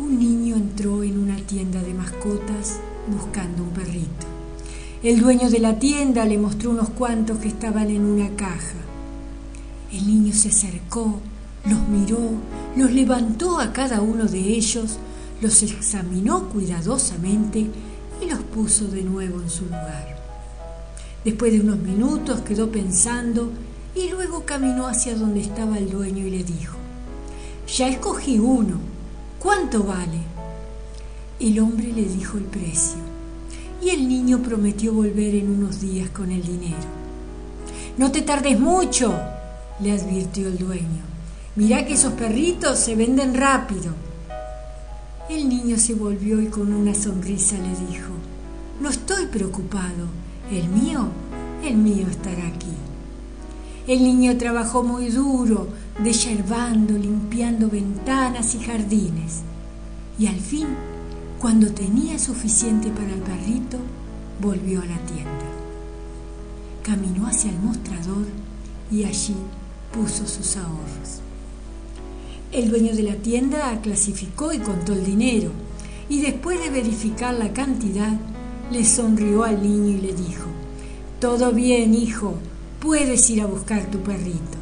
Un niño entró en una tienda de mascotas buscando un perrito. El dueño de la tienda le mostró unos cuantos que estaban en una caja. El niño se acercó, los miró, los levantó a cada uno de ellos, los examinó cuidadosamente y los puso de nuevo en su lugar. Después de unos minutos quedó pensando y luego caminó hacia donde estaba el dueño y le dijo: «Ya escogí uno. ¿Cuánto vale?». El hombre le dijo el precio y el niño prometió volver en unos días con el dinero. «No te tardes mucho», le advirtió el dueño. «Mirá que esos perritos se venden rápido». El niño se volvió y con una sonrisa le dijo: «No estoy preocupado, el mío estará aquí». El niño trabajó muy duro, desyerbando, limpiando ventanas y jardines. Y al fin, cuando tenía suficiente para el perrito, volvió a la tienda. Caminó hacia el mostrador y allí puso sus ahorros. El dueño de la tienda clasificó y contó el dinero, y después de verificar la cantidad, le sonrió al niño y le dijo: «Todo bien, hijo, puedes ir a buscar tu perrito».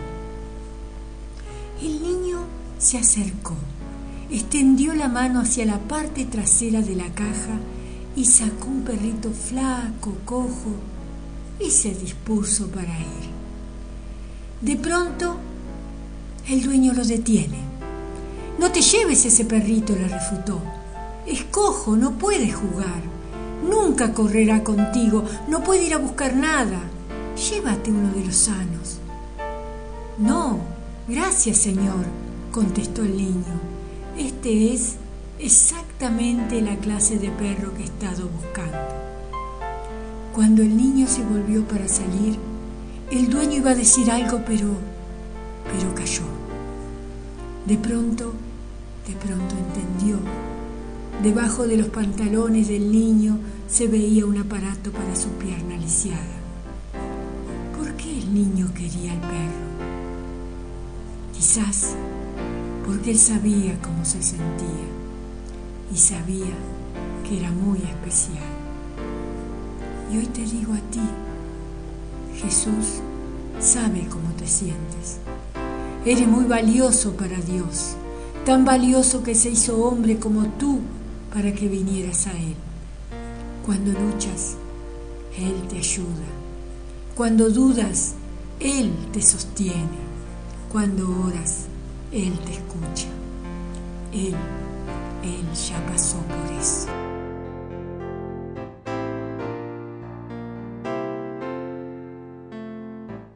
El niño se acercó, extendió la mano hacia la parte trasera de la caja y sacó un perrito flaco, cojo, y se dispuso para ir. De pronto, el dueño lo detiene. «No te lleves ese perrito», le refutó. «Es cojo, no puede jugar. Nunca correrá contigo, no puede ir a buscar nada. Llévate uno de los sanos». «No, gracias, señor», contestó el niño. «Este es exactamente la clase de perro que he estado buscando». Cuando el niño se volvió para salir, el dueño iba a decir algo, pero calló. De pronto entendió. Debajo de los pantalones del niño se veía un aparato para su pierna lisiada. ¿Por qué el niño quería el perro? Quizás porque él sabía cómo se sentía y sabía que era muy especial. Y hoy te digo a ti, Jesús sabe cómo te sientes. Eres muy valioso para Dios, tan valioso que se hizo hombre como tú para que vinieras a Él. Cuando luchas, Él te ayuda. Cuando dudas, Él te sostiene. Cuando oras, Él te escucha. Él ya pasó por eso.